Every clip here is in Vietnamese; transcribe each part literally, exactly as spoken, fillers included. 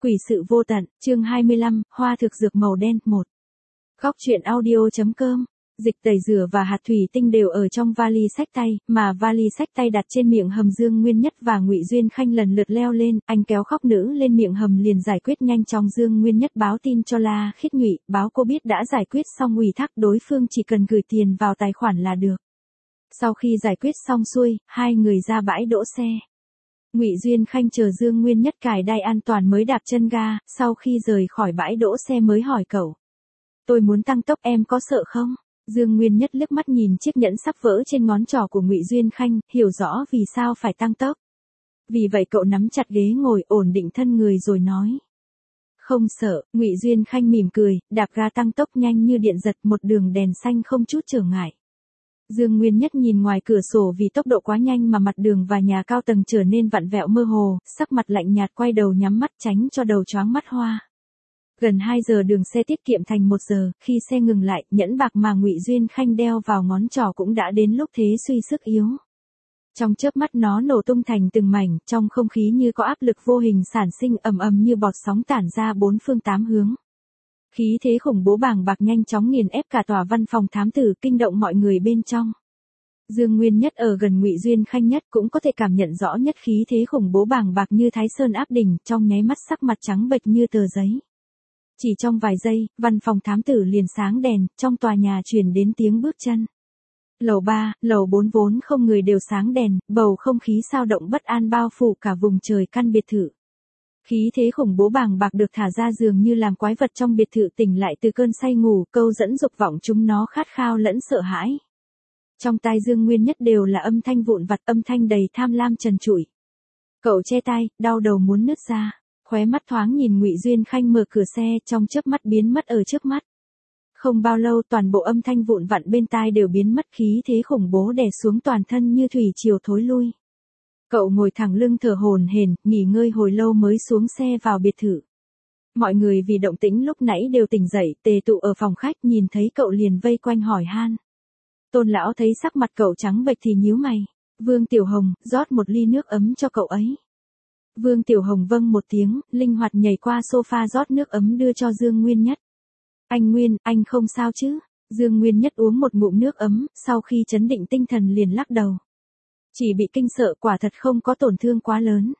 Quỷ sự vô tận, chương hai mươi lăm, hoa thực dược màu đen, một. Góc truyện audio.com. Dịch tẩy rửa và hạt thủy tinh đều ở trong vali xách tay, mà vali xách tay đặt trên miệng hầm Dương Nguyên Nhất và Ngụy Duyên Khanh lần lượt leo lên, anh kéo khóc nữ lên miệng hầm liền giải quyết nhanh chóng. Dương Nguyên Nhất báo tin cho La Khiết Nhụy, báo cô biết đã giải quyết xong, ủy thác đối phương chỉ cần gửi tiền vào tài khoản là được. Sau khi giải quyết xong xuôi, hai người ra bãi đỗ xe. Ngụy Duyên Khanh chờ Dương Nguyên Nhất cài đai an toàn mới đạp chân ga, sau khi rời khỏi bãi đỗ xe mới hỏi cậu. Tôi muốn tăng tốc, em có sợ không? Dương Nguyên Nhất liếc mắt nhìn chiếc nhẫn sắp vỡ trên ngón trỏ của Ngụy Duyên Khanh, hiểu rõ vì sao phải tăng tốc. Vì vậy cậu nắm chặt ghế ngồi, ổn định thân người rồi nói. Không sợ. Ngụy Duyên Khanh mỉm cười, đạp ga tăng tốc nhanh như điện giật, một đường đèn xanh không chút trở ngại. Dương Nguyên Nhất nhìn ngoài cửa sổ, vì tốc độ quá nhanh mà mặt đường và nhà cao tầng trở nên vặn vẹo mơ hồ, sắc mặt lạnh nhạt, quay đầu nhắm mắt tránh cho đầu choáng mắt hoa. Gần hai giờ đường xe tiết kiệm thành một giờ, khi xe ngừng lại, nhẫn bạc mà Ngụy Duyên Khanh đeo vào ngón trỏ cũng đã đến lúc thế suy sức yếu. Trong chớp mắt nó nổ tung thành từng mảnh, trong không khí như có áp lực vô hình sản sinh, ầm ầm như bọt sóng tản ra bốn phương tám hướng. Khí thế khủng bố bàng bạc nhanh chóng nghiền ép cả tòa văn phòng thám tử, kinh động mọi người bên trong. Dương Nguyên Nhất ở gần Ngụy Duyên Khanh nhất cũng có thể cảm nhận rõ nhất khí thế khủng bố bàng bạc như Thái Sơn áp đỉnh, trong nháy mắt sắc mặt trắng bệch như tờ giấy. Chỉ trong vài giây, văn phòng thám tử liền sáng đèn, trong tòa nhà truyền đến tiếng bước chân. Lầu ba, lầu bốn vốn không người đều sáng đèn, bầu không khí sao động bất an bao phủ cả vùng trời căn biệt thự. Khí thế khủng bố bàng bạc được thả ra dường như làm quái vật trong biệt thự tỉnh lại từ cơn say ngủ, câu dẫn dục vọng chúng nó khát khao lẫn sợ hãi. Trong tai Dương Nguyên Nhất đều là âm thanh vụn vặt, âm thanh đầy tham lam trần trụi. Cậu che tai, đau đầu muốn nứt ra, khóe mắt thoáng nhìn Ngụy Duyên Khanh mở cửa xe, trong chớp mắt biến mất ở trước mắt. Không bao lâu toàn bộ âm thanh vụn vặn bên tai đều biến mất, khí thế khủng bố đè xuống toàn thân như thủy triều thối lui. Cậu ngồi thẳng lưng thở hổn hển, nghỉ ngơi hồi lâu mới xuống xe vào biệt thự. Mọi người vì động tĩnh lúc nãy đều tỉnh dậy, tề tụ ở phòng khách, nhìn thấy cậu liền vây quanh hỏi han. Tôn lão thấy sắc mặt cậu trắng bệch thì nhíu mày. Vương Tiểu Hồng, rót một ly nước ấm cho cậu ấy. Vương Tiểu Hồng vâng một tiếng, linh hoạt nhảy qua sofa rót nước ấm đưa cho Dương Nguyên Nhất. Anh Nguyên, anh không sao chứ? Dương Nguyên Nhất uống một ngụm nước ấm, sau khi trấn định tinh thần liền lắc đầu. Chỉ bị kinh sợ, quả thật không có tổn thương quá lớn.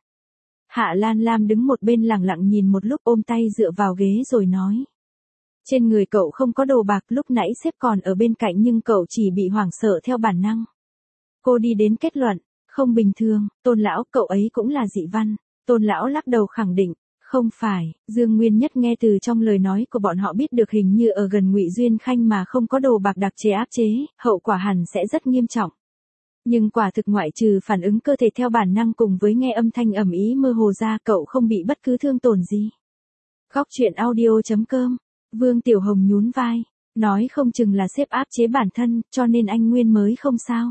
Hạ Lan Lam đứng một bên lặng lặng nhìn một lúc, ôm tay dựa vào ghế rồi nói. Trên người cậu không có đồ bạc, lúc nãy sếp còn ở bên cạnh nhưng cậu chỉ bị hoảng sợ theo bản năng. Cô đi đến kết luận, không bình thường. Tôn lão, cậu ấy cũng là dị văn. Tôn lão lắc đầu khẳng định, không phải. Dương Nguyên Nhất nghe từ trong lời nói của bọn họ biết được hình như ở gần Ngụy Duyên Khanh mà không có đồ bạc đặc chế áp chế, hậu quả hẳn sẽ rất nghiêm trọng. Nhưng quả thực ngoại trừ phản ứng cơ thể theo bản năng cùng với nghe âm thanh ầm ĩ mơ hồ ra, cậu không bị bất cứ thương tổn gì. Góc truyện audio.com. Vương Tiểu Hồng nhún vai, nói không chừng là sếp áp chế bản thân, cho nên anh Nguyên mới không sao.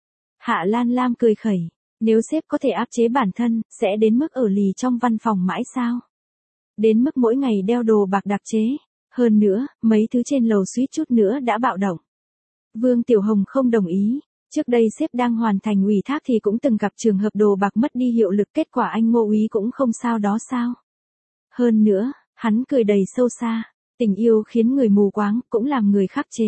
Hạ Lan Lam cười khẩy, nếu sếp có thể áp chế bản thân, sẽ đến mức ở lì trong văn phòng mãi sao? Đến mức mỗi ngày đeo đồ bạc đặc chế, hơn nữa, mấy thứ trên lầu suýt chút nữa đã bạo động. Vương Tiểu Hồng không đồng ý. Trước đây sếp đang hoàn thành ủy thác thì cũng từng gặp trường hợp đồ bạc mất đi hiệu lực, kết quả anh Ngô úy cũng không sao đó sao? Hơn nữa, hắn cười đầy sâu xa, tình yêu khiến người mù quáng, cũng làm người khắc chế.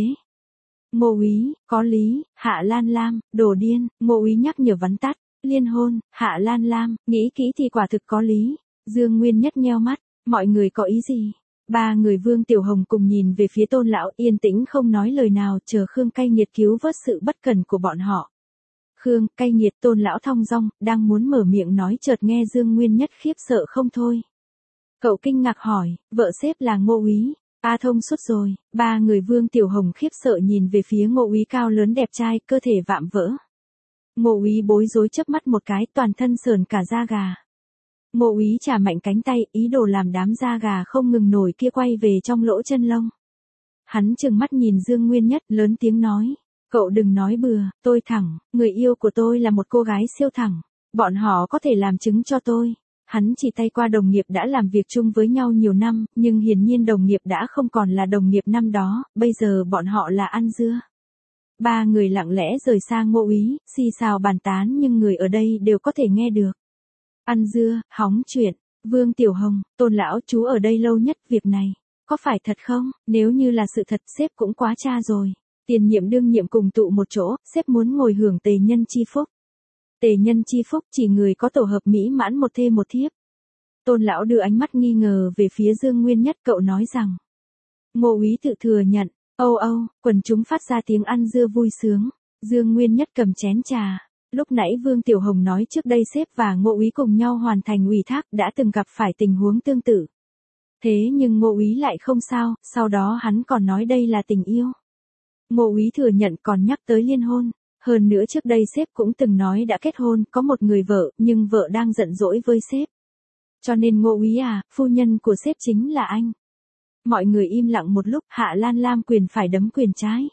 Ngô úy, có lý. Hạ Lan Lam, đồ điên. Ngô úy nhắc nhở vắn tắt. Liên hôn. Hạ Lan Lam, nghĩ kỹ thì quả thực có lý. Dương Nguyên Nhất nheo mắt, mọi người có ý gì? Ba người Vương Tiểu Hồng cùng nhìn về phía Tôn lão, yên tĩnh không nói lời nào, chờ Khương Cay Nghiệt cứu vớt sự bất cẩn của bọn họ. Khương Cay Nghiệt, Tôn lão thong dong, đang muốn mở miệng nói chợt nghe Dương Nguyên Nhất khiếp sợ không thôi. Cậu kinh ngạc hỏi, vợ sếp là Ngô úy. A thông suốt rồi. Ba người Vương Tiểu Hồng khiếp sợ nhìn về phía Ngô úy cao lớn đẹp trai, cơ thể vạm vỡ. Ngô úy bối rối chớp mắt một cái, toàn thân sờn cả da gà. Ngô úy chả mạnh cánh tay, ý đồ làm đám da gà không ngừng nổi kia quay về trong lỗ chân lông. Hắn trừng mắt nhìn Dương Nguyên Nhất, lớn tiếng nói, cậu đừng nói bừa, tôi thẳng, người yêu của tôi là một cô gái siêu thẳng, bọn họ có thể làm chứng cho tôi. Hắn chỉ tay qua đồng nghiệp đã làm việc chung với nhau nhiều năm, nhưng hiển nhiên đồng nghiệp đã không còn là đồng nghiệp năm đó, bây giờ bọn họ là ăn dưa. Ba người lặng lẽ rời sang Ngô úy, xì xào bàn tán nhưng người ở đây đều có thể nghe được. Ăn dưa, hóng chuyện. Vương Tiểu Hồng, Tôn lão chú ở đây lâu nhất, việc này, có phải thật không? Nếu như là sự thật, sếp cũng quá cha rồi. Tiền nhiệm đương nhiệm cùng tụ một chỗ, sếp muốn ngồi hưởng tề nhân chi phúc. Tề nhân chi phúc chỉ người có tổ hợp mỹ mãn một thê một thiếp. Tôn lão đưa ánh mắt nghi ngờ về phía Dương Nguyên Nhất, cậu nói rằng. Ngô úy tự thừa nhận, âu âu, quần chúng phát ra tiếng ăn dưa vui sướng. Dương Nguyên Nhất cầm chén trà. Lúc nãy Vương Tiểu Hồng nói trước đây sếp và Ngô úy cùng nhau hoàn thành ủy thác đã từng gặp phải tình huống tương tự. Thế nhưng Ngô úy lại không sao, sau đó hắn còn nói đây là tình yêu. Ngô úy thừa nhận còn nhắc tới liên hôn. Hơn nữa trước đây sếp cũng từng nói đã kết hôn, có một người vợ, nhưng vợ đang giận dỗi với sếp. Cho nên Ngô úy à, phu nhân của sếp chính là anh. Mọi người im lặng một lúc, Hạ Lan Lam quyền phải đấm quyền trái.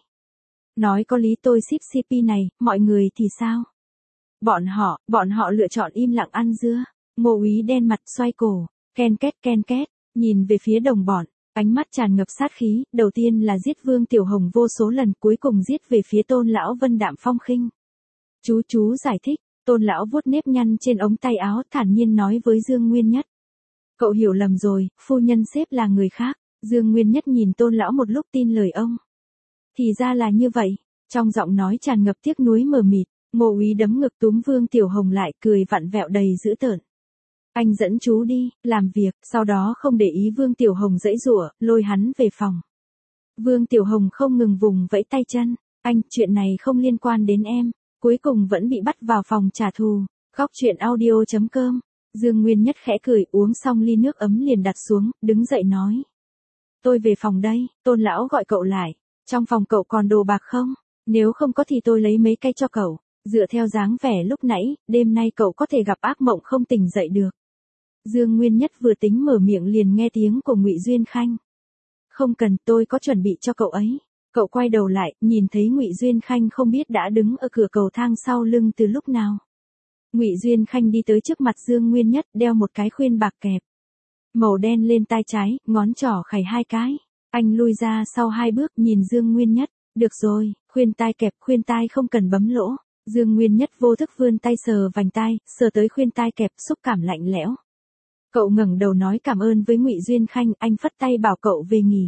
Nói có lý, tôi ship xê pê này, mọi người thì sao? Bọn họ, bọn họ lựa chọn im lặng ăn dưa. Ngô úy đen mặt xoay cổ, ken két ken két, nhìn về phía đồng bọn, ánh mắt tràn ngập sát khí, đầu tiên là giết Vương Tiểu Hồng vô số lần, cuối cùng giết về phía Tôn lão Vân đạm phong khinh. Chú chú giải thích, Tôn lão vuốt nếp nhăn trên ống tay áo, thản nhiên nói với Dương Nguyên Nhất. Cậu hiểu lầm rồi, phu nhân sếp là người khác. Dương Nguyên Nhất nhìn Tôn lão một lúc tin lời ông. Thì ra là như vậy, trong giọng nói tràn ngập tiếc nuối mờ mịt. Ngô úy đấm ngực túm Vương Tiểu Hồng lại, cười vặn vẹo đầy dữ tợn. Anh dẫn chú đi, làm việc, sau đó không để ý Vương Tiểu Hồng giãy giụa, lôi hắn về phòng. Vương Tiểu Hồng không ngừng vùng vẫy tay chân, anh, chuyện này không liên quan đến em, cuối cùng vẫn bị bắt vào phòng trả thù. Góc truyện audio chấm com. Dương Nguyên Nhất khẽ cười, uống xong ly nước ấm liền đặt xuống, đứng dậy nói. Tôi về phòng đây, Tôn lão gọi cậu lại, trong phòng cậu còn đồ bạc không? Nếu không có thì tôi lấy mấy cây cho cậu. Dựa theo dáng vẻ lúc nãy, đêm nay cậu có thể gặp ác mộng không tỉnh dậy được. Dương Nguyên Nhất vừa tính mở miệng liền nghe tiếng của Ngụy Duyên Khanh. Không cần, tôi có chuẩn bị cho cậu ấy. Cậu quay đầu lại, nhìn thấy Ngụy Duyên Khanh không biết đã đứng ở cửa cầu thang sau lưng từ lúc nào. Ngụy Duyên Khanh đi tới trước mặt Dương Nguyên Nhất, đeo một cái khuyên bạc kẹp màu đen lên tai trái, ngón trỏ khày hai cái. Anh lui ra sau hai bước, nhìn Dương Nguyên Nhất. Được rồi, khuyên tai kẹp, khuyên tai không cần bấm lỗ. Dương Nguyên Nhất vô thức vươn tay sờ vành tai, sờ tới khuyên tai kẹp, xúc cảm lạnh lẽo. Cậu ngẩng đầu nói cảm ơn với Ngụy Duyên Khanh, anh phất tay bảo cậu về nghỉ.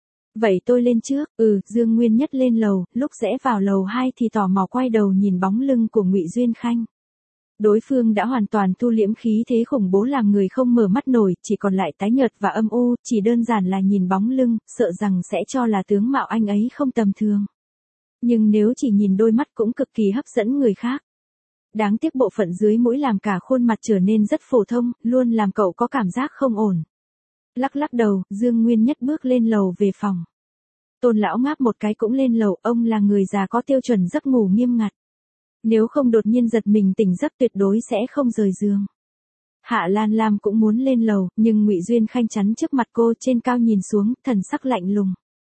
Vậy tôi lên trước. Ừ, Dương Nguyên Nhất lên lầu, lúc rẽ vào lầu hai thì tò mò quay đầu nhìn bóng lưng của Ngụy Duyên Khanh. Đối phương đã hoàn toàn thu liễm khí thế khủng bố làm người không mở mắt nổi, chỉ còn lại tái nhợt và âm u, chỉ đơn giản là nhìn bóng lưng, sợ rằng sẽ cho là tướng mạo anh ấy không tầm thường. Nhưng nếu chỉ nhìn đôi mắt cũng cực kỳ hấp dẫn người khác. Đáng tiếc bộ phận dưới mũi làm cả khuôn mặt trở nên rất phổ thông, luôn làm cậu có cảm giác không ổn. Lắc lắc đầu, Dương Nguyên Nhất bước lên lầu về phòng. Tôn lão ngáp một cái cũng lên lầu, ông là người già có tiêu chuẩn giấc ngủ nghiêm ngặt. Nếu không đột nhiên giật mình tỉnh giấc tuyệt đối sẽ không rời giường. Hạ Lan Lam cũng muốn lên lầu, nhưng Ngụy Duyên Khanh chắn trước mặt cô, trên cao nhìn xuống, thần sắc lạnh lùng.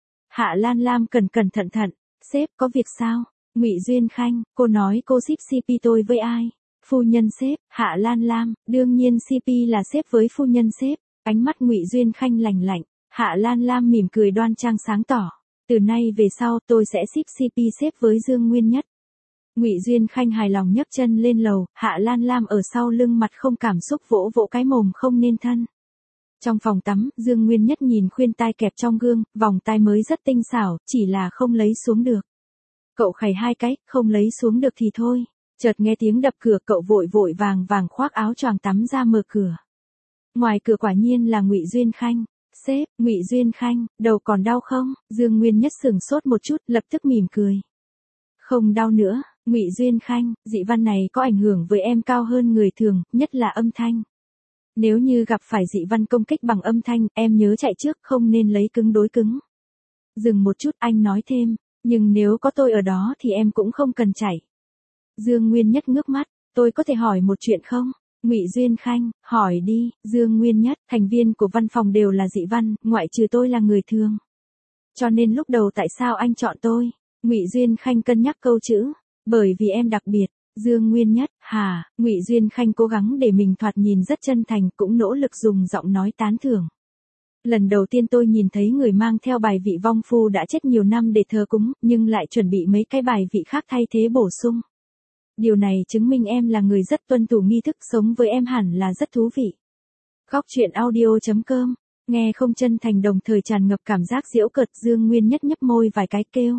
Hạ Lan Lam cẩn cẩn thận thận, sếp có việc sao? Ngụy Duyên Khanh, cô nói cô ship xê pê tôi với ai? Phu nhân sếp. Hạ Lan Lam, đương nhiên xê pê là sếp với phu nhân sếp. Ánh mắt Ngụy Duyên Khanh lạnh lạnh. Hạ Lan Lam mỉm cười đoan trang sáng tỏ. Từ nay về sau tôi sẽ ship xê pê sếp với Dương Nguyên Nhất. Ngụy Duyên Khanh hài lòng nhấc chân lên lầu, Hạ Lan Lam ở sau lưng mặt không cảm xúc vỗ vỗ cái mồm không nên thân. Trong phòng tắm, Dương Nguyên Nhất nhìn khuyên tai kẹp trong gương, vòng tai mới rất tinh xảo, chỉ là không lấy xuống được. Cậu khày hai cái, không lấy xuống được thì thôi. Chợt nghe tiếng đập cửa, cậu vội vội vàng vàng khoác áo choàng tắm ra mở cửa. Ngoài cửa quả nhiên là Ngụy Duyên Khanh. Sếp, Ngụy Duyên Khanh, đầu còn đau không? Dương Nguyên Nhất sửng sốt một chút, lập tức mỉm cười. Không đau nữa. Ngụy Duyên Khanh, dị văn này có ảnh hưởng với em cao hơn người thường, nhất là âm thanh. Nếu như gặp phải dị văn công kích bằng âm thanh, em nhớ chạy trước, không nên lấy cứng đối cứng. Dừng một chút, anh nói thêm, nhưng nếu có tôi ở đó thì em cũng không cần chạy. Dương Nguyên Nhất ngước mắt, tôi có thể hỏi một chuyện không? Ngụy Duyên Khanh, hỏi đi. Dương Nguyên Nhất, thành viên của văn phòng đều là dị văn, ngoại trừ tôi là người thường. Cho nên lúc đầu tại sao anh chọn tôi? Ngụy Duyên Khanh cân nhắc câu chữ. Bởi vì em đặc biệt. Dương Nguyên Nhất, hả? Ngụy Duyên Khanh cố gắng để mình thoạt nhìn rất chân thành, cũng nỗ lực dùng giọng nói tán thưởng. Lần đầu tiên tôi nhìn thấy người mang theo bài vị vong phu đã chết nhiều năm để thờ cúng, nhưng lại chuẩn bị mấy cái bài vị khác thay thế bổ sung. Điều này chứng minh em là người rất tuân thủ nghi thức, sống với em hẳn là rất thú vị. Góc chuyện audio.com. Nghe không chân thành đồng thời tràn ngập cảm giác giễu cợt. Dương Nguyên Nhất nhấp môi vài cái kêu.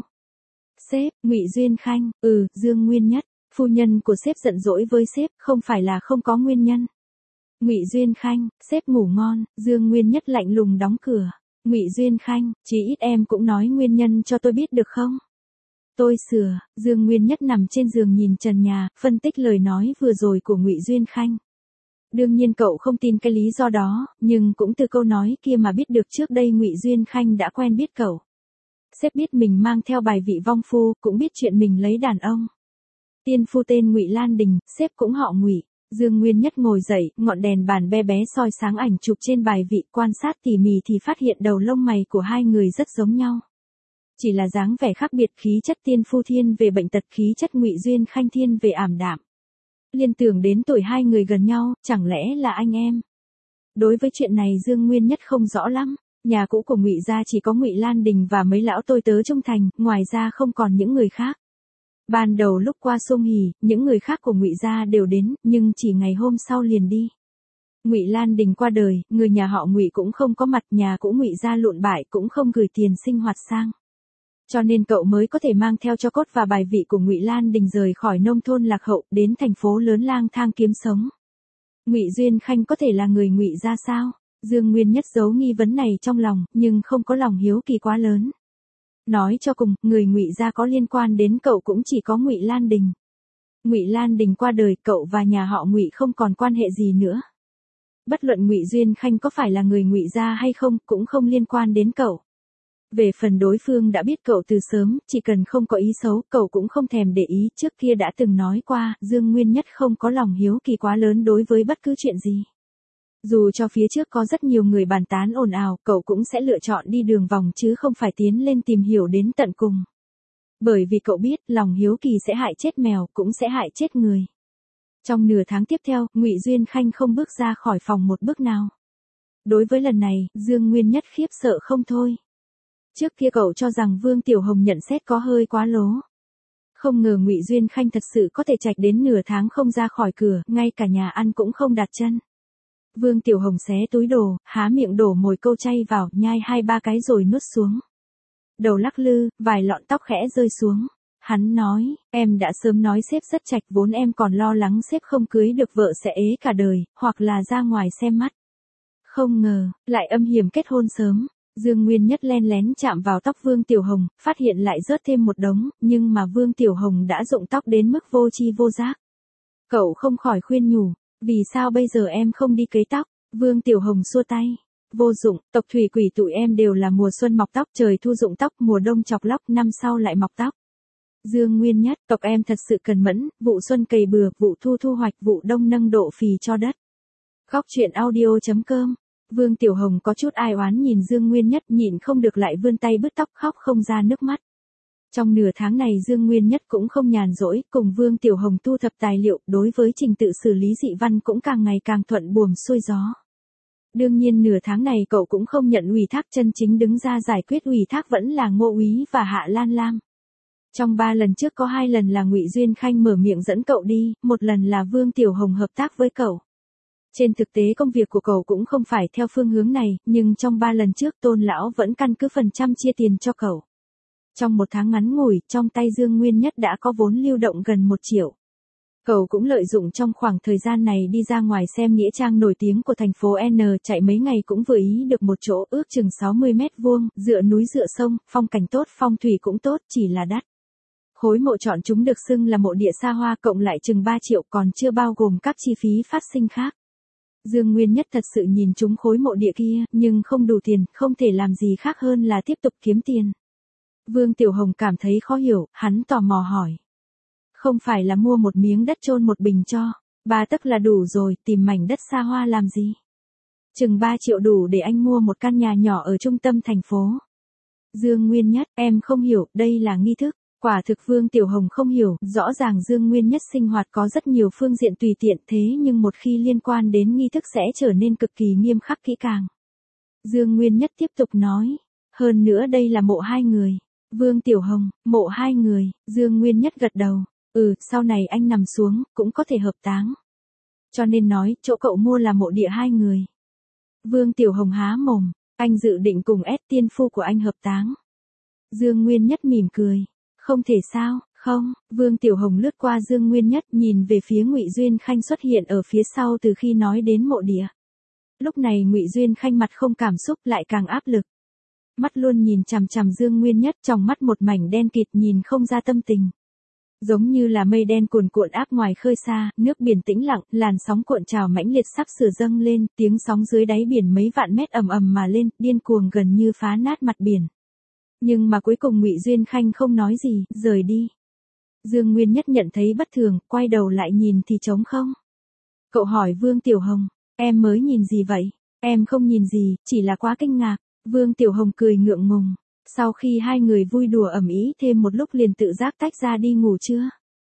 Sếp, Ngụy Duyên Khanh. Ừ, Dương Nguyên Nhất. Phu nhân của sếp giận dỗi với sếp, không phải là không có nguyên nhân. Ngụy Duyên Khanh, sếp ngủ ngon. Dương Nguyên Nhất lạnh lùng đóng cửa. Ngụy Duyên Khanh, chí ít em cũng nói nguyên nhân cho tôi biết được không? Tôi sửa. Dương Nguyên Nhất nằm trên giường nhìn trần nhà, phân tích lời nói vừa rồi của Ngụy Duyên Khanh. Đương nhiên cậu không tin cái lý do đó, nhưng cũng từ câu nói kia mà biết được trước đây Ngụy Duyên Khanh đã quen biết cậu. Sếp biết mình mang theo bài vị vong phu, cũng biết chuyện mình lấy đàn ông. Tiên phu tên Ngụy Lan Đình, sếp cũng họ Ngụy. Dương Nguyên Nhất ngồi dậy, ngọn đèn bàn be bé soi sáng ảnh chụp trên bài vị, quan sát tỉ mỉ thì phát hiện đầu lông mày của hai người rất giống nhau. Chỉ là dáng vẻ khác biệt, khí chất tiên phu thiên về bệnh tật, khí chất Ngụy Duyên Khanh thiên về ảm đạm. Liên tưởng đến tuổi hai người gần nhau, chẳng lẽ là anh em? Đối với chuyện này Dương Nguyên Nhất không rõ lắm. Nhà cũ của Ngụy gia chỉ có Ngụy Lan Đình và mấy lão tôi tớ trung thành, ngoài ra không còn những người khác. Ban đầu lúc qua Sông Hỉ, những người khác của Ngụy gia đều đến, nhưng chỉ ngày hôm sau liền đi. Ngụy Lan Đình qua đời, người nhà họ Ngụy cũng không có mặt, nhà cũ Ngụy gia lụn bại cũng không gửi tiền sinh hoạt sang. Cho nên cậu mới có thể mang theo cho cốt và bài vị của Ngụy Lan Đình rời khỏi nông thôn lạc hậu, đến thành phố lớn lang thang kiếm sống. Ngụy Duyên Khanh có thể là người Ngụy gia sao? Dương Nguyên Nhất giấu nghi vấn này trong lòng, nhưng không có lòng hiếu kỳ quá lớn. Nói cho cùng, người Ngụy gia có liên quan đến cậu cũng chỉ có Ngụy Lan Đình. Ngụy Lan Đình qua đời, cậu và nhà họ Ngụy không còn quan hệ gì nữa. Bất luận Ngụy Duyên Khanh có phải là người Ngụy gia hay không, cũng không liên quan đến cậu. Về phần đối phương đã biết cậu từ sớm, chỉ cần không có ý xấu, cậu cũng không thèm để ý. Trước kia đã từng nói qua, Dương Nguyên Nhất không có lòng hiếu kỳ quá lớn đối với bất cứ chuyện gì. Dù cho phía trước có rất nhiều người bàn tán ồn ào, cậu cũng sẽ lựa chọn đi đường vòng chứ không phải tiến lên tìm hiểu đến tận cùng. Bởi vì cậu biết, lòng hiếu kỳ sẽ hại chết mèo, cũng sẽ hại chết người. Trong nửa tháng tiếp theo, Ngụy Duyên Khanh không bước ra khỏi phòng một bước nào. Đối với lần này, Dương Nguyên Nhất khiếp sợ không thôi. Trước kia cậu cho rằng Vương Tiểu Hồng nhận xét có hơi quá lố. Không ngờ Ngụy Duyên Khanh thật sự có thể trạch đến nửa tháng không ra khỏi cửa, ngay cả nhà ăn cũng không đặt chân. Vương Tiểu Hồng xé túi đồ, há miệng đổ mồi câu chay vào, nhai hai ba cái rồi nuốt xuống. Đầu lắc lư, vài lọn tóc khẽ rơi xuống. Hắn nói, em đã sớm nói sếp rất trạch, vốn em còn lo lắng sếp không cưới được vợ sẽ ế cả đời, hoặc là ra ngoài xem mắt. Không ngờ, lại âm hiểm kết hôn sớm. Dương Nguyên Nhất len lén chạm vào tóc Vương Tiểu Hồng, phát hiện lại rớt thêm một đống, nhưng mà Vương Tiểu Hồng đã rụng tóc đến mức vô tri vô giác. Cậu không khỏi khuyên nhủ, vì sao bây giờ em không đi cấy tóc? Vương Tiểu Hồng xua tay. Vô dụng, tộc thủy quỷ tụi em đều là mùa xuân mọc tóc, trời thu rụng tóc, mùa đông chọc lóc, năm sau lại mọc tóc. Dương Nguyên Nhất, tộc em thật sự cần mẫn, vụ xuân cày bừa, vụ thu thu hoạch, vụ đông nâng độ phì cho đất. Góc chuyện audio.com. Vương Tiểu Hồng có chút ai oán nhìn Dương Nguyên Nhất, nhịn không được lại vươn tay bứt tóc, khóc không ra nước mắt. Trong nửa tháng này Dương Nguyên Nhất cũng không nhàn rỗi, cùng Vương Tiểu Hồng thu thập tài liệu, đối với trình tự xử lý dị văn cũng càng ngày càng thuận buồm xuôi gió. Đương nhiên nửa tháng này cậu cũng không nhận ủy thác, chân chính đứng ra giải quyết ủy thác vẫn là Ngô Úy và Hạ Lan Lam. Trong ba lần trước có hai lần là Ngụy Duyên Khanh mở miệng dẫn cậu đi, một lần là Vương Tiểu Hồng hợp tác với cậu. Trên thực tế công việc của cậu cũng không phải theo phương hướng này, nhưng trong ba lần trước Tôn lão vẫn căn cứ phần trăm chia tiền cho cậu. Trong một tháng ngắn ngủi, trong tay Dương Nguyên Nhất đã có vốn lưu động gần một triệu. Cậu cũng lợi dụng trong khoảng thời gian này đi ra ngoài xem nghĩa trang nổi tiếng của thành phố N, chạy mấy ngày cũng vừa ý được một chỗ ước chừng sáu mươi mét vuông, dựa núi dựa sông, phong cảnh tốt, phong thủy cũng tốt, chỉ là đắt. Khối mộ chọn chúng được xưng là mộ địa xa hoa, cộng lại chừng ba triệu, còn chưa bao gồm các chi phí phát sinh khác. Dương Nguyên Nhất thật sự nhìn trúng khối mộ địa kia, nhưng không đủ tiền, không thể làm gì khác hơn là tiếp tục kiếm tiền. Vương Tiểu Hồng cảm thấy khó hiểu, hắn tò mò hỏi. Không phải là mua một miếng đất chôn một bình cho, ba tấc là đủ rồi, tìm mảnh đất xa hoa làm gì? Chừng ba triệu đủ để anh mua một căn nhà nhỏ ở trung tâm thành phố. Dương Nguyên Nhất, em không hiểu, đây là nghi thức. Quả thực Vương Tiểu Hồng không hiểu, rõ ràng Dương Nguyên Nhất sinh hoạt có rất nhiều phương diện tùy tiện, thế nhưng một khi liên quan đến nghi thức sẽ trở nên cực kỳ nghiêm khắc kỹ càng. Dương Nguyên Nhất tiếp tục nói, hơn nữa đây là mộ hai người. Vương Tiểu Hồng, mộ hai người, Dương Nguyên Nhất gật đầu, ừ, sau này anh nằm xuống, cũng có thể hợp táng. Cho nên nói, chỗ cậu mua là mộ địa hai người. Vương Tiểu Hồng há mồm, anh dự định cùng ép tiên phu của anh hợp táng. Dương Nguyên Nhất mỉm cười, không thể sao, không, Vương Tiểu Hồng lướt qua Dương Nguyên Nhất nhìn về phía Ngụy Duyên Khanh xuất hiện ở phía sau từ khi nói đến mộ địa. Lúc này Ngụy Duyên Khanh mặt không cảm xúc lại càng áp lực. Mắt luôn nhìn chằm chằm Dương Nguyên Nhất, trong mắt một mảnh đen kịt nhìn không ra tâm tình. Giống như là mây đen cuồn cuộn áp ngoài khơi xa, nước biển tĩnh lặng, làn sóng cuộn trào mãnh liệt sắp sửa dâng lên, tiếng sóng dưới đáy biển mấy vạn mét ầm ầm mà lên, điên cuồng gần như phá nát mặt biển. Nhưng mà cuối cùng Ngụy Duyên Khanh không nói gì, rời đi. Dương Nguyên Nhất nhận thấy bất thường, quay đầu lại nhìn thì trống không. Cậu hỏi Vương Tiểu Hồng, em mới nhìn gì vậy? Em không nhìn gì, chỉ là quá kinh ngạc. Vương Tiểu Hồng cười ngượng ngùng. Sau khi hai người vui đùa ầm ĩ thêm một lúc liền tự giác tách ra đi ngủ trưa.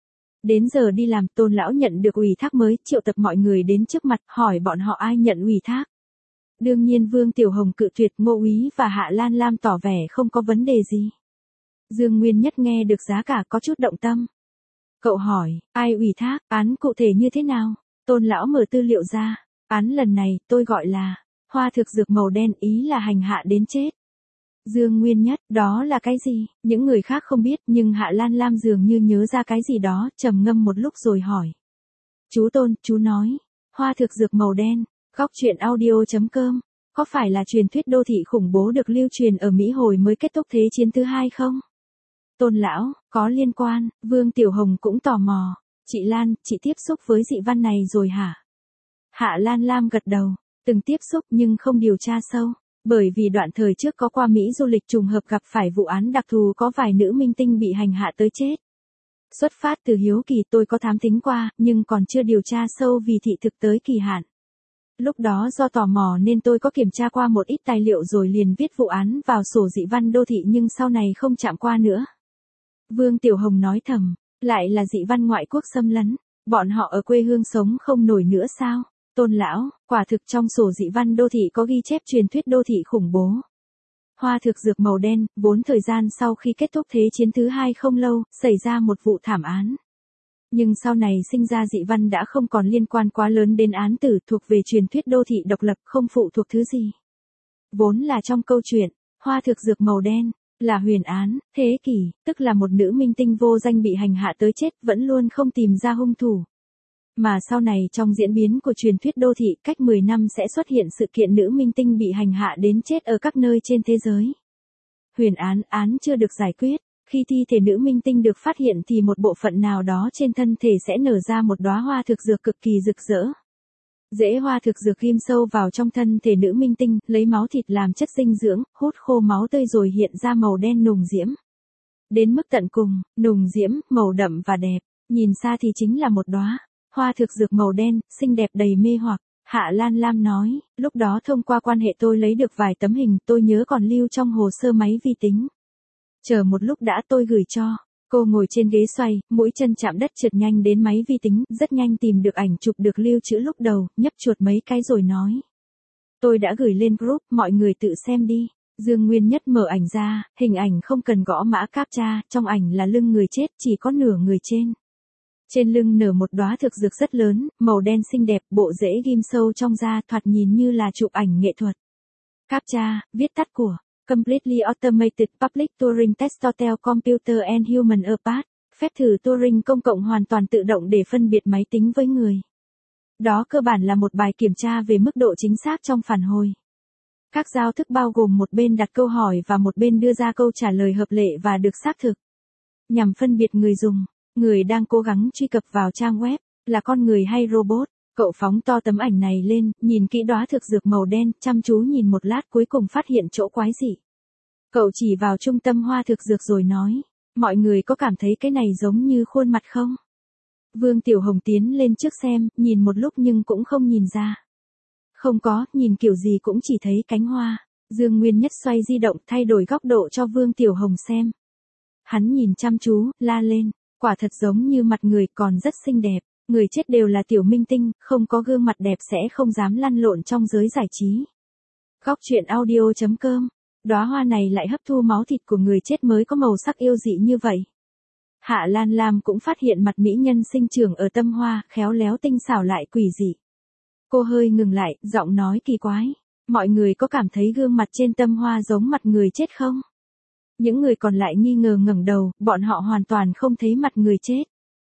Đến giờ đi làm, Tôn lão nhận được ủy thác mới, triệu tập mọi người đến trước mặt, hỏi bọn họ ai nhận ủy thác. Đương nhiên Vương Tiểu Hồng cự tuyệt, Ngô Úy và Hạ Lan Lam tỏ vẻ không có vấn đề gì. Dương Nguyên Nhất nghe được giá cả có chút động tâm. Cậu hỏi, ai ủy thác, án cụ thể như thế nào? Tôn lão mở tư liệu ra, án lần này tôi gọi là hoa thực dược màu đen, ý là hành hạ đến chết. Dương Nguyên Nhất, đó là cái gì? Những người khác không biết, nhưng Hạ Lan Lam dường như nhớ ra cái gì đó, trầm ngâm một lúc rồi hỏi. Chú Tôn, chú nói, hoa thực dược màu đen, góc truyện audio chấm com, có phải là truyền thuyết đô thị khủng bố được lưu truyền ở Mỹ hồi mới kết thúc Thế chiến thứ hai không? Tôn lão, có liên quan, Vương Tiểu Hồng cũng tò mò. Chị Lan, chị tiếp xúc với dị văn này rồi hả? Hạ Lan Lam gật đầu, từng tiếp xúc nhưng không điều tra sâu. Bởi vì đoạn thời trước có qua Mỹ du lịch trùng hợp gặp phải vụ án đặc thù có vài nữ minh tinh bị hành hạ tới chết. Xuất phát từ hiếu kỳ tôi có thám tính qua, nhưng còn chưa điều tra sâu vì thị thực tới kỳ hạn. Lúc đó do tò mò nên tôi có kiểm tra qua một ít tài liệu rồi liền viết vụ án vào sổ dị văn đô thị nhưng sau này không chạm qua nữa. Vương Tiểu Hồng nói thầm, lại là dị văn ngoại quốc xâm lấn, bọn họ ở quê hương sống không nổi nữa sao? Tôn lão, quả thực trong sổ dị văn đô thị có ghi chép truyền thuyết đô thị khủng bố. Hoa thực dược màu đen, vốn thời gian sau khi kết thúc Thế chiến thứ hai không lâu, xảy ra một vụ thảm án. Nhưng sau này sinh ra dị văn đã không còn liên quan quá lớn đến án tử, thuộc về truyền thuyết đô thị độc lập, không phụ thuộc thứ gì. Vốn là trong câu chuyện, hoa thực dược màu đen, là huyền án, thế kỷ, tức là một nữ minh tinh vô danh bị hành hạ tới chết vẫn luôn không tìm ra hung thủ. Mà sau này trong diễn biến của truyền thuyết đô thị cách mười năm sẽ xuất hiện sự kiện nữ minh tinh bị hành hạ đến chết ở các nơi trên thế giới. Huyền án, án chưa được giải quyết, khi thi thể nữ minh tinh được phát hiện thì một bộ phận nào đó trên thân thể sẽ nở ra một đóa hoa thực dược cực kỳ rực rỡ. Rễ hoa thực dược ghim sâu vào trong thân thể nữ minh tinh, lấy máu thịt làm chất dinh dưỡng, hút khô máu tươi rồi hiện ra màu đen nùng diễm. Đến mức tận cùng, nùng diễm, màu đậm và đẹp, nhìn xa thì chính là một đóa hoa thực dược màu đen, xinh đẹp đầy mê hoặc. Hạ Lan Lam nói, lúc đó thông qua quan hệ tôi lấy được vài tấm hình tôi nhớ còn lưu trong hồ sơ máy vi tính. Chờ một lúc đã tôi gửi cho. Cô ngồi trên ghế xoay, mũi chân chạm đất trượt nhanh đến máy vi tính, rất nhanh tìm được ảnh chụp được lưu trữ lúc đầu, nhấp chuột mấy cái rồi nói. Tôi đã gửi lên group, mọi người tự xem đi. Dương Nguyên Nhất mở ảnh ra, hình ảnh không cần gõ mã captcha, trong ảnh là lưng người chết, chỉ có nửa người trên. Trên lưng nở một đóa thực dược rất lớn, màu đen xinh đẹp, bộ rễ ghim sâu trong da, thoạt nhìn như là chụp ảnh nghệ thuật. Captcha, viết tắt của Completely Automated Public Turing Test Total Computer and Human Apart, phép thử Turing công cộng hoàn toàn tự động để phân biệt máy tính với người. Đó cơ bản là một bài kiểm tra về mức độ chính xác trong phản hồi. Các giao thức bao gồm một bên đặt câu hỏi và một bên đưa ra câu trả lời hợp lệ và được xác thực. Nhằm phân biệt người dùng, người đang cố gắng truy cập vào trang web, là con người hay robot. Cậu phóng to tấm ảnh này lên, nhìn kỹ đóa thực dược màu đen, chăm chú nhìn một lát cuối cùng phát hiện chỗ quái dị. Cậu chỉ vào trung tâm hoa thực dược rồi nói, mọi người có cảm thấy cái này giống như khuôn mặt không? Vương Tiểu Hồng tiến lên trước xem, nhìn một lúc nhưng cũng không nhìn ra. Không có, nhìn kiểu gì cũng chỉ thấy cánh hoa. Dương Nguyên Nhất xoay di động thay đổi góc độ cho Vương Tiểu Hồng xem. Hắn nhìn chăm chú, la lên, quả thật giống như mặt người còn rất xinh đẹp. Người chết đều là tiểu minh tinh, không có gương mặt đẹp sẽ không dám lăn lộn trong giới giải trí. Góc truyện audio chấm com, đóa hoa này lại hấp thu máu thịt của người chết mới có màu sắc yêu dị như vậy. Hạ Lan Lam cũng phát hiện mặt mỹ nhân sinh trưởng ở tâm hoa, khéo léo tinh xảo lại quỷ dị. Cô hơi ngừng lại, giọng nói kỳ quái. Mọi người có cảm thấy gương mặt trên Tâm Hoa giống mặt người chết không? Những người còn lại nghi ngờ ngẩng đầu, bọn họ hoàn toàn không thấy mặt người chết.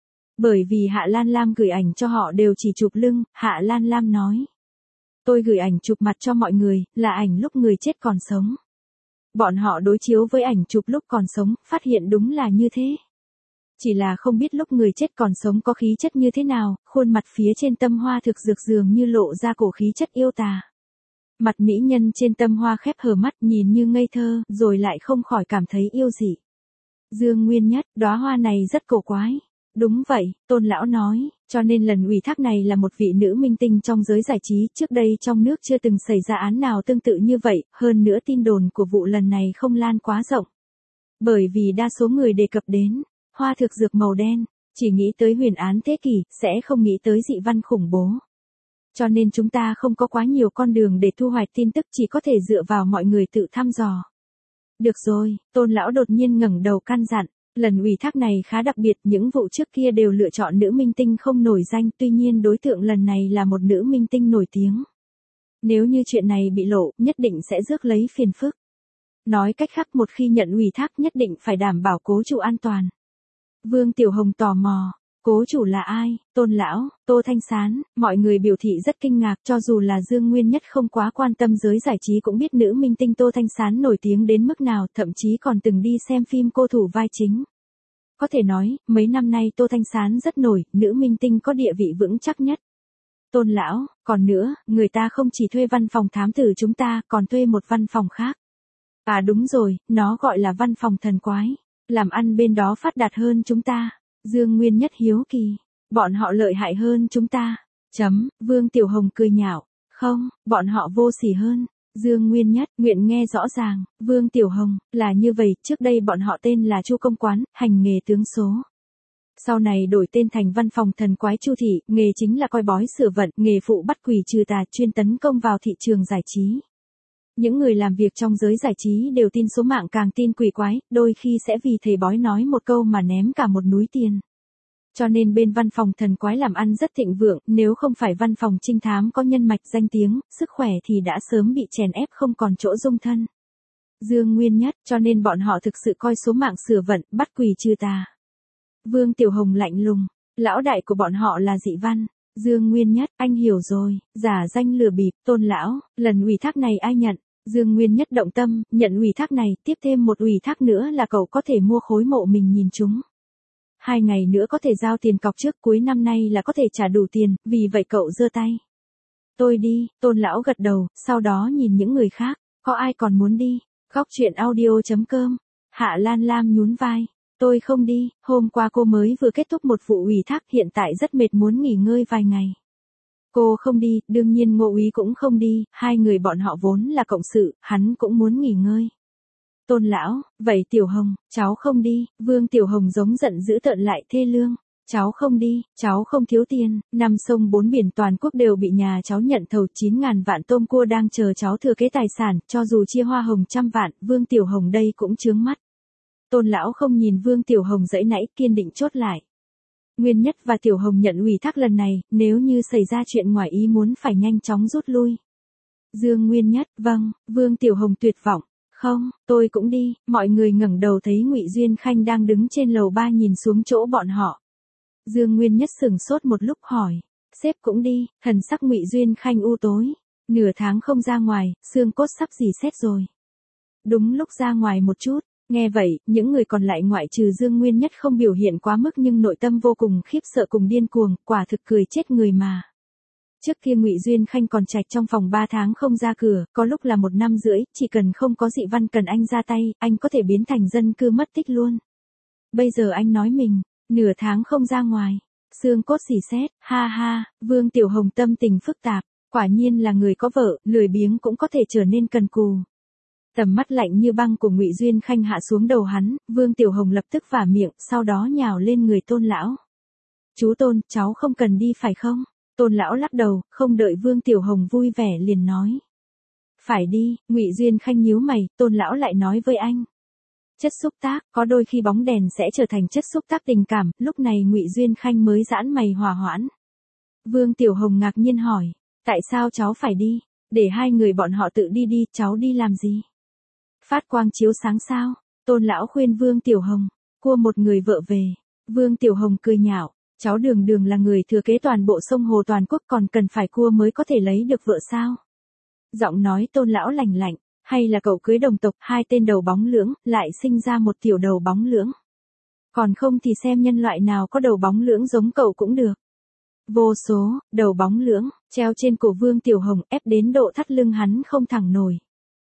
Bởi vì Hạ Lan Lam gửi ảnh cho họ đều chỉ chụp lưng, Hạ Lan Lam nói. Tôi gửi ảnh chụp mặt cho mọi người, là ảnh lúc người chết còn sống. Bọn họ đối chiếu với ảnh chụp lúc còn sống, phát hiện đúng là như thế. Chỉ là không biết lúc người chết còn sống có khí chất như thế nào, khuôn mặt phía trên Tâm Hoa thực dược dường như lộ ra cổ khí chất yêu tà. Mặt mỹ nhân trên Tâm Hoa khép hờ mắt nhìn như ngây thơ, rồi lại không khỏi cảm thấy yêu dị. Dương Nguyên Nhất, đóa hoa này rất cổ quái. Đúng vậy, Tôn lão nói, cho nên lần ủy thác này là một vị nữ minh tinh trong giới giải trí, trước đây trong nước chưa từng xảy ra án nào tương tự như vậy, hơn nữa tin đồn của vụ lần này không lan quá rộng. Bởi vì đa số người đề cập đến hoa thực dược màu đen, chỉ nghĩ tới huyền án thế kỷ, sẽ không nghĩ tới dị văn khủng bố. Cho nên chúng ta không có quá nhiều con đường để thu hoạch tin tức, chỉ có thể dựa vào mọi người tự thăm dò. Được rồi, Tôn lão đột nhiên ngẩng đầu căn dặn. Lần ủy thác này khá đặc biệt, những vụ trước kia đều lựa chọn nữ minh tinh không nổi danh, tuy nhiên đối tượng lần này là một nữ minh tinh nổi tiếng. Nếu như chuyện này bị lộ, nhất định sẽ rước lấy phiền phức. Nói cách khác, một khi nhận ủy thác nhất định phải đảm bảo cố chủ an toàn. Vương Tiểu Hồng tò mò, cố chủ là ai? Tôn lão, Tô Thanh Sán, mọi người biểu thị rất kinh ngạc, cho dù là Dương Nguyên Nhất không quá quan tâm giới giải trí cũng biết nữ minh tinh Tô Thanh Sán nổi tiếng đến mức nào, thậm chí còn từng đi xem phim cô thủ vai chính. Có thể nói, mấy năm nay Tô Thanh Sán rất nổi, nữ minh tinh có địa vị vững chắc nhất. Tôn lão, còn nữa, người ta không chỉ thuê văn phòng thám tử chúng ta, còn thuê một văn phòng khác. À đúng rồi, nó gọi là văn phòng thần quái. Làm ăn bên đó phát đạt hơn chúng ta. Dương Nguyên Nhất hiếu kỳ. Bọn họ lợi hại hơn chúng ta. Chấm, Vương Tiểu Hồng cười nhạo. Không, bọn họ vô sỉ hơn. Dương Nguyên Nhất, nguyện nghe rõ ràng. Vương Tiểu Hồng, là như vậy, trước đây bọn họ tên là Chu Công Quán, hành nghề tướng số. Sau này đổi tên thành văn phòng thần quái Chu Thị, nghề chính là coi bói sửa vận, nghề phụ bắt quỷ trừ tà, chuyên tấn công vào thị trường giải trí. Những người làm việc trong giới giải trí đều tin số mạng càng tin quỷ quái, đôi khi sẽ vì thầy bói nói một câu mà ném cả một núi tiền. Cho nên bên văn phòng thần quái làm ăn rất thịnh vượng, nếu không phải văn phòng trinh thám có nhân mạch danh tiếng, sức khỏe thì đã sớm bị chèn ép không còn chỗ dung thân. Dương Nguyên Nhất, cho nên bọn họ thực sự coi số mạng sửa vận, bắt quỷ trừ tà. Vương Tiểu Hồng lạnh lùng, lão đại của bọn họ là dị văn. Dương Nguyên Nhất, anh hiểu rồi, giả danh lừa bịp, Tôn lão, lần ủy thác này ai nhận? Dương Nguyên Nhất động tâm, nhận ủy thác này, tiếp thêm một ủy thác nữa là cậu có thể mua khối mộ mình nhìn chúng. Hai ngày nữa có thể giao tiền cọc trước, cuối năm nay là có thể trả đủ tiền, vì vậy cậu giơ tay. Tôi đi, Tôn lão gật đầu, sau đó nhìn những người khác, có ai còn muốn đi? Góc truyện audio chấm com. Hạ Lan Lam nhún vai. Tôi không đi, hôm qua cô mới vừa kết thúc một vụ ủy thác, hiện tại rất mệt muốn nghỉ ngơi vài ngày. Cô không đi, đương nhiên Ngô Úy cũng không đi, hai người bọn họ vốn là cộng sự, hắn cũng muốn nghỉ ngơi. Tôn lão, vậy Tiểu Hồng, cháu không đi, Vương Tiểu Hồng giống giận dữ tợn lại thê lương. Cháu không đi, cháu không thiếu tiền, năm sông bốn biển toàn quốc đều bị nhà cháu nhận thầu chín ngàn vạn tôm cua đang chờ cháu thừa kế tài sản, cho dù chia hoa hồng trăm vạn, Vương Tiểu Hồng đây cũng chướng mắt. Tôn lão không nhìn Vương Tiểu Hồng giãy nãy, kiên định chốt lại. Nguyên Nhất và Tiểu Hồng nhận ủy thác lần này, nếu như xảy ra chuyện ngoài ý muốn phải nhanh chóng rút lui. Dương Nguyên Nhất, vâng, Vương Tiểu Hồng tuyệt vọng. Không, tôi cũng đi, mọi người ngẩng đầu thấy Ngụy Duyên Khanh đang đứng trên lầu ba nhìn xuống chỗ bọn họ. Dương Nguyên Nhất sửng sốt một lúc hỏi, sếp cũng đi, thần sắc Ngụy Duyên Khanh u tối. Nửa tháng không ra ngoài, xương cốt sắp rỉ sét rồi. Đúng lúc ra ngoài một chút. Nghe vậy, những người còn lại ngoại trừ Dương Nguyên Nhất không biểu hiện quá mức nhưng nội tâm vô cùng khiếp sợ cùng điên cuồng, quả thực cười chết người mà. Trước kia Ngụy Duyên Khanh còn trạch trong vòng ba tháng không ra cửa, có lúc là một năm rưỡi, chỉ cần không có dị văn cần anh ra tay, anh có thể biến thành dân cư mất tích luôn. Bây giờ anh nói mình, nửa tháng không ra ngoài, xương cốt xỉ sét, ha ha, Vương Tiểu Hồng tâm tình phức tạp, quả nhiên là người có vợ, lười biếng cũng có thể trở nên cần cù. Tầm mắt lạnh như băng của Ngụy Duyên Khanh hạ xuống đầu hắn, Vương Tiểu Hồng lập tức vả miệng, sau đó nhào lên người Tôn lão. Chú Tôn, cháu không cần đi phải không? Tôn lão lắc đầu, không đợi Vương Tiểu Hồng vui vẻ liền nói. Phải đi, Ngụy Duyên Khanh nhíu mày, Tôn lão lại nói với anh. Chất xúc tác, có đôi khi bóng đèn sẽ trở thành chất xúc tác tình cảm, lúc này Ngụy Duyên Khanh mới giãn mày hòa hoãn. Vương Tiểu Hồng ngạc nhiên hỏi, tại sao cháu phải đi? Để hai người bọn họ tự đi đi, cháu đi làm gì? Phát quang chiếu sáng sao? Tôn lão khuyên Vương Tiểu Hồng, cua một người vợ về. Vương Tiểu Hồng cười nhạo, cháu đường đường là người thừa kế toàn bộ sông hồ toàn quốc còn cần phải cua mới có thể lấy được vợ sao? Giọng nói Tôn lão lạnh lạnh, hay là cậu cưới đồng tộc hai tên đầu bóng lưỡng, lại sinh ra một tiểu đầu bóng lưỡng. Còn không thì xem nhân loại nào có đầu bóng lưỡng giống cậu cũng được. Vô số, đầu bóng lưỡng, treo trên cổ Vương Tiểu Hồng ép đến độ thắt lưng hắn không thẳng nổi.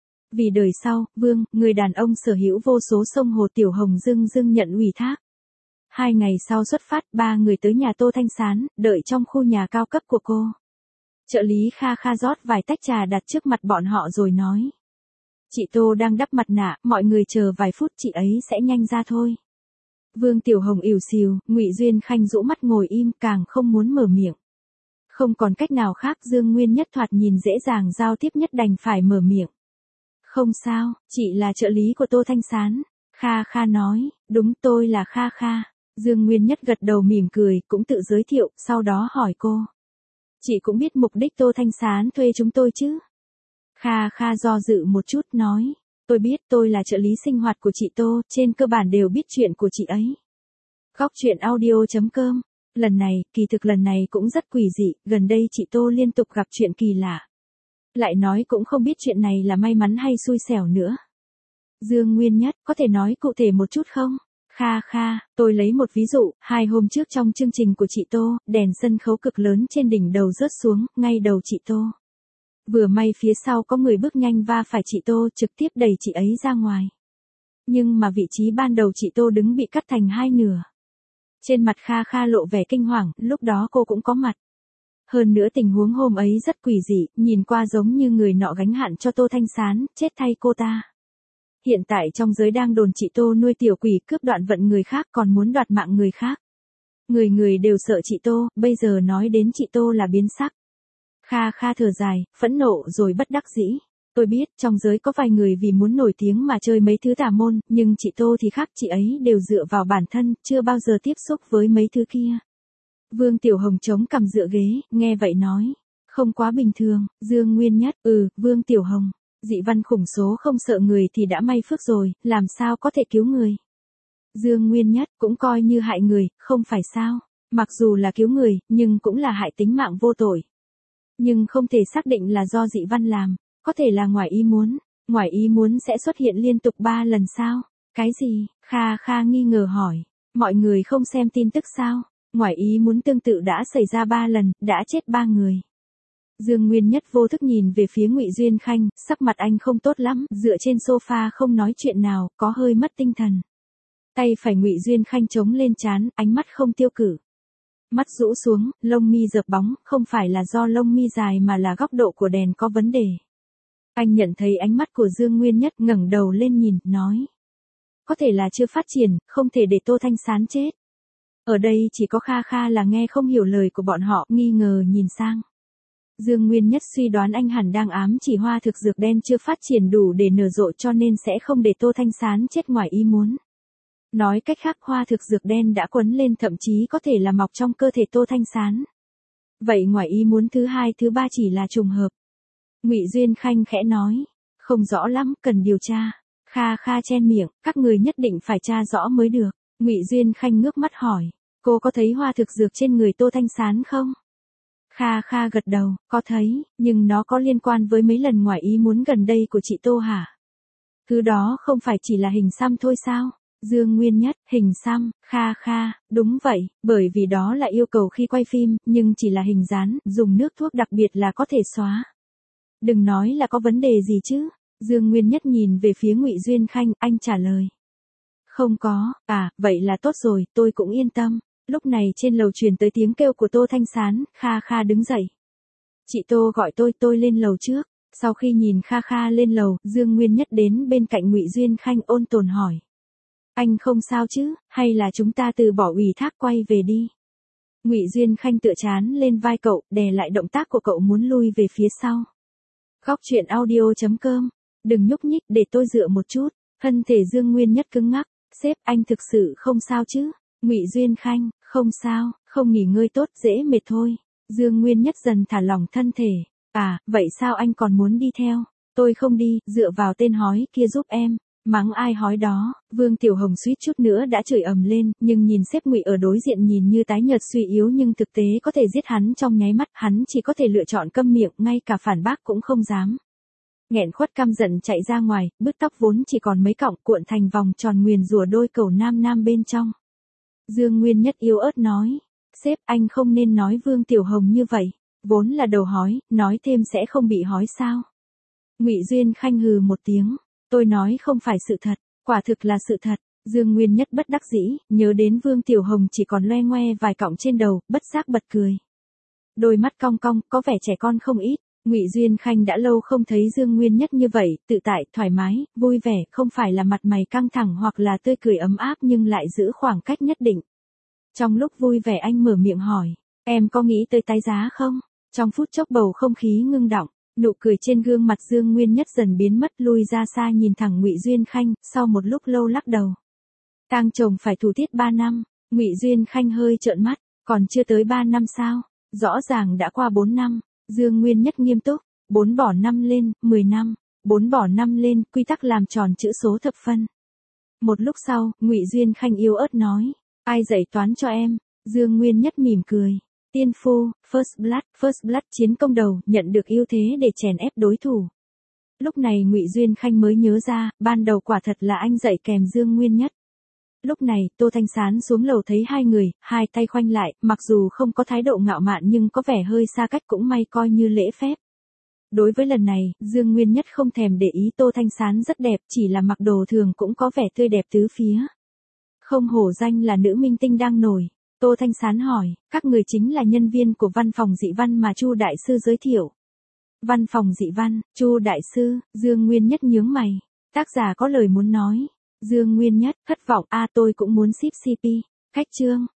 Vì đời sau, Vương, người đàn ông sở hữu vô số sông hồ Tiểu Hồng dưng dưng nhận ủy thác. Hai ngày sau xuất phát, ba người tới nhà Tô Thanh Sán, đợi trong khu nhà cao cấp của cô. Trợ lý Kha Kha rót vài tách trà đặt trước mặt bọn họ rồi nói. Chị Tô đang đắp mặt nạ, mọi người chờ vài phút chị ấy sẽ nhanh ra thôi. Vương Tiểu Hồng ỉu xìu, Ngụy Duyên Khanh rũ mắt ngồi im càng không muốn mở miệng. Không còn cách nào khác Dương Nguyên Nhất thoạt nhìn dễ dàng giao tiếp nhất đành phải mở miệng. Không sao, chị là trợ lý của Tô Thanh Sán. Kha Kha nói, đúng tôi là Kha Kha. Dương Nguyên Nhất gật đầu mỉm cười, cũng tự giới thiệu, sau đó hỏi cô. Chị cũng biết mục đích Tô Thanh Sán thuê chúng tôi chứ? Kha Kha do dự một chút nói. Tôi biết tôi là trợ lý sinh hoạt của chị Tô, trên cơ bản đều biết chuyện của chị ấy. Góc chuyện audio chấm com. Lần này, kỳ thực lần này cũng rất quỷ dị, gần đây chị Tô liên tục gặp chuyện kỳ lạ. Lại nói cũng không biết chuyện này là may mắn hay xui xẻo nữa. Dương Nguyên Nhất, có thể nói cụ thể một chút không? Kha Kha, tôi lấy một ví dụ, hai hôm trước trong chương trình của chị Tô, đèn sân khấu cực lớn trên đỉnh đầu rớt xuống, ngay đầu chị Tô. Vừa may phía sau có người bước nhanh va phải chị Tô trực tiếp đẩy chị ấy ra ngoài. Nhưng mà vị trí ban đầu chị Tô đứng bị cắt thành hai nửa. Trên mặt Kha Kha lộ vẻ kinh hoàng, lúc đó cô cũng có mặt. Hơn nữa tình huống hôm ấy rất quỷ dị, nhìn qua giống như người nọ gánh hạn cho Tô Thanh Sán, chết thay cô ta. Hiện tại trong giới đang đồn chị Tô nuôi tiểu quỷ cướp đoạn vận người khác còn muốn đoạt mạng người khác. Người người đều sợ chị Tô, bây giờ nói đến chị Tô là biến sắc. Kha Kha thở dài, phẫn nộ rồi bất đắc dĩ. Tôi biết, trong giới có vài người vì muốn nổi tiếng mà chơi mấy thứ tà môn, nhưng chị Tô thì khác, chị ấy đều dựa vào bản thân, chưa bao giờ tiếp xúc với mấy thứ kia. Vương Tiểu Hồng chống cằm dựa ghế, nghe vậy nói. Không quá bình thường, Dương Nguyên Nhất, ừ, Vương Tiểu Hồng. Dị văn khủng số không sợ người thì đã may phước rồi, làm sao có thể cứu người. Dương Nguyên Nhất cũng coi như hại người, không phải sao. Mặc dù là cứu người, nhưng cũng là hại tính mạng vô tội. Nhưng không thể xác định là do dị văn làm, có thể là ngoài ý muốn. Ngoài ý muốn sẽ xuất hiện liên tục ba lần sao? Cái gì? Kha Kha nghi ngờ hỏi. Mọi người không xem tin tức sao? Ngoài ý muốn tương tự đã xảy ra ba lần, đã chết ba người. Dương Nguyên Nhất vô thức nhìn về phía Ngụy Duyên Khanh, sắc mặt anh không tốt lắm, dựa trên sofa không nói chuyện nào, có hơi mất tinh thần. Tay phải Ngụy Duyên Khanh chống lên trán, ánh mắt không tiêu cử. Mắt rũ xuống, lông mi dợp bóng, không phải là do lông mi dài mà là góc độ của đèn có vấn đề. Anh nhận thấy ánh mắt của Dương Nguyên Nhất, ngẩng đầu lên nhìn, nói. Có thể là chưa phát triển, không thể để Tô Thanh Sán chết. Ở đây chỉ có Kha Kha là nghe không hiểu lời của bọn họ, nghi ngờ nhìn sang. Dương Nguyên Nhất suy đoán anh hẳn đang ám chỉ hoa thực dược đen chưa phát triển đủ để nở rộ cho nên sẽ không để Tô Thanh Sán chết ngoài ý muốn. Nói cách khác hoa thực dược đen đã quấn lên thậm chí có thể là mọc trong cơ thể Tô Thanh Sán. Vậy ngoài ý muốn thứ hai thứ ba chỉ là trùng hợp. Ngụy Duyên Khanh khẽ nói. Không rõ lắm, cần điều tra. Kha Kha chen miệng, các người nhất định phải tra rõ mới được. Ngụy Duyên Khanh ngước mắt hỏi. Cô có thấy hoa thực dược trên người Tô Thanh Sán không? Kha Kha gật đầu, có thấy, nhưng nó có liên quan với mấy lần ngoài ý muốn gần đây của chị Tô hả? Thứ đó không phải chỉ là hình xăm thôi sao? Dương Nguyên Nhất, hình xăm, Kha Kha, đúng vậy, bởi vì đó là yêu cầu khi quay phim, nhưng chỉ là hình dán, dùng nước thuốc đặc biệt là có thể xóa. Đừng nói là có vấn đề gì chứ? Dương Nguyên Nhất nhìn về phía Ngụy Duyên Khanh, anh trả lời. Không có, à, vậy là tốt rồi, tôi cũng yên tâm. Lúc này trên lầu truyền tới tiếng kêu của Tô Thanh Sán, Kha Kha đứng dậy. Chị Tô gọi tôi, tôi lên lầu trước. Sau khi nhìn Kha Kha lên lầu, Dương Nguyên Nhất đến bên cạnh Ngụy Duyên Khanh ôn tồn hỏi. Anh không sao chứ, hay là chúng ta từ bỏ ủy thác quay về đi? Ngụy Duyên Khanh tựa trán lên vai cậu, đè lại động tác của cậu muốn lui về phía sau. Góc chuyện audio chấm com. Đừng nhúc nhích để tôi dựa một chút. Thân thể Dương Nguyên Nhất cứng ngắc. Sếp, anh thực sự không sao chứ? Ngụy Duyên Khanh, không sao, không nghỉ ngơi tốt dễ mệt thôi. Dương Nguyên Nhất dần thả lỏng thân thể. À, À, vậy sao anh còn muốn đi theo? Tôi không đi, dựa vào tên hói kia giúp em. Mắng ai hói đó, Vương Tiểu Hồng suýt chút nữa đã chửi ầm lên, nhưng nhìn sếp Ngụy ở đối diện nhìn như tái nhợt suy yếu nhưng thực tế có thể giết hắn trong nháy mắt, hắn chỉ có thể lựa chọn câm miệng, ngay cả phản bác cũng không dám. Nghẹn khuất căm giận chạy ra ngoài, bứt tóc vốn chỉ còn mấy cọng cuộn thành vòng tròn nguyền rủa đôi cầu nam nam bên trong. Dương Nguyên Nhất yếu ớt nói, sếp anh không nên nói Vương Tiểu Hồng như vậy, vốn là đầu hói, nói thêm sẽ không bị hói sao. Ngụy Duyên Khanh hừ một tiếng, tôi nói không phải sự thật, quả thực là sự thật. Dương Nguyên Nhất bất đắc dĩ, nhớ đến Vương Tiểu Hồng chỉ còn loe ngoe vài cọng trên đầu, bất giác bật cười. Đôi mắt cong cong, có vẻ trẻ con không ít. Ngụy Duyên Khanh đã lâu không thấy Dương Nguyên Nhất như vậy, tự tại, thoải mái, vui vẻ, không phải là mặt mày căng thẳng hoặc là tươi cười ấm áp nhưng lại giữ khoảng cách nhất định. Trong lúc vui vẻ anh mở miệng hỏi, em có nghĩ tới tái giá không? Trong phút chốc bầu không khí ngưng đọng, nụ cười trên gương mặt Dương Nguyên Nhất dần biến mất, lui ra xa nhìn thẳng Ngụy Duyên Khanh, sau một lúc lâu lắc đầu. Tang chồng phải thủ tiết ba năm, Ngụy Duyên Khanh hơi trợn mắt, còn chưa tới ba năm sao? Rõ ràng đã qua bốn năm. Dương Nguyên Nhất nghiêm túc, bốn bỏ năm lên, mười năm, bốn bỏ năm lên, quy tắc làm tròn chữ số thập phân. Một lúc sau, Ngụy Duyên Khanh yếu ớt nói, ai dạy toán cho em? Dương Nguyên Nhất mỉm cười, tiên phu, first blood, first blood chiến công đầu, nhận được ưu thế để chèn ép đối thủ. Lúc này Ngụy Duyên Khanh mới nhớ ra, ban đầu quả thật là anh dạy kèm Dương Nguyên Nhất. Lúc này, Tô Thanh Sán xuống lầu thấy hai người, hai tay khoanh lại, mặc dù không có thái độ ngạo mạn nhưng có vẻ hơi xa cách cũng may coi như lễ phép. Đối với lần này, Dương Nguyên Nhất không thèm để ý Tô Thanh Sán rất đẹp, chỉ là mặc đồ thường cũng có vẻ tươi đẹp tứ phía. Không hổ danh là nữ minh tinh đang nổi. Tô Thanh Sán hỏi, các người chính là nhân viên của văn phòng dị văn mà Chu đại sư giới thiệu. Văn phòng dị văn, Chu đại sư, Dương Nguyên Nhất nhướng mày. Tác giả có lời muốn nói. Dương Nguyên Nhất, thất vọng, a tôi cũng muốn ship xê pê. Khách trương,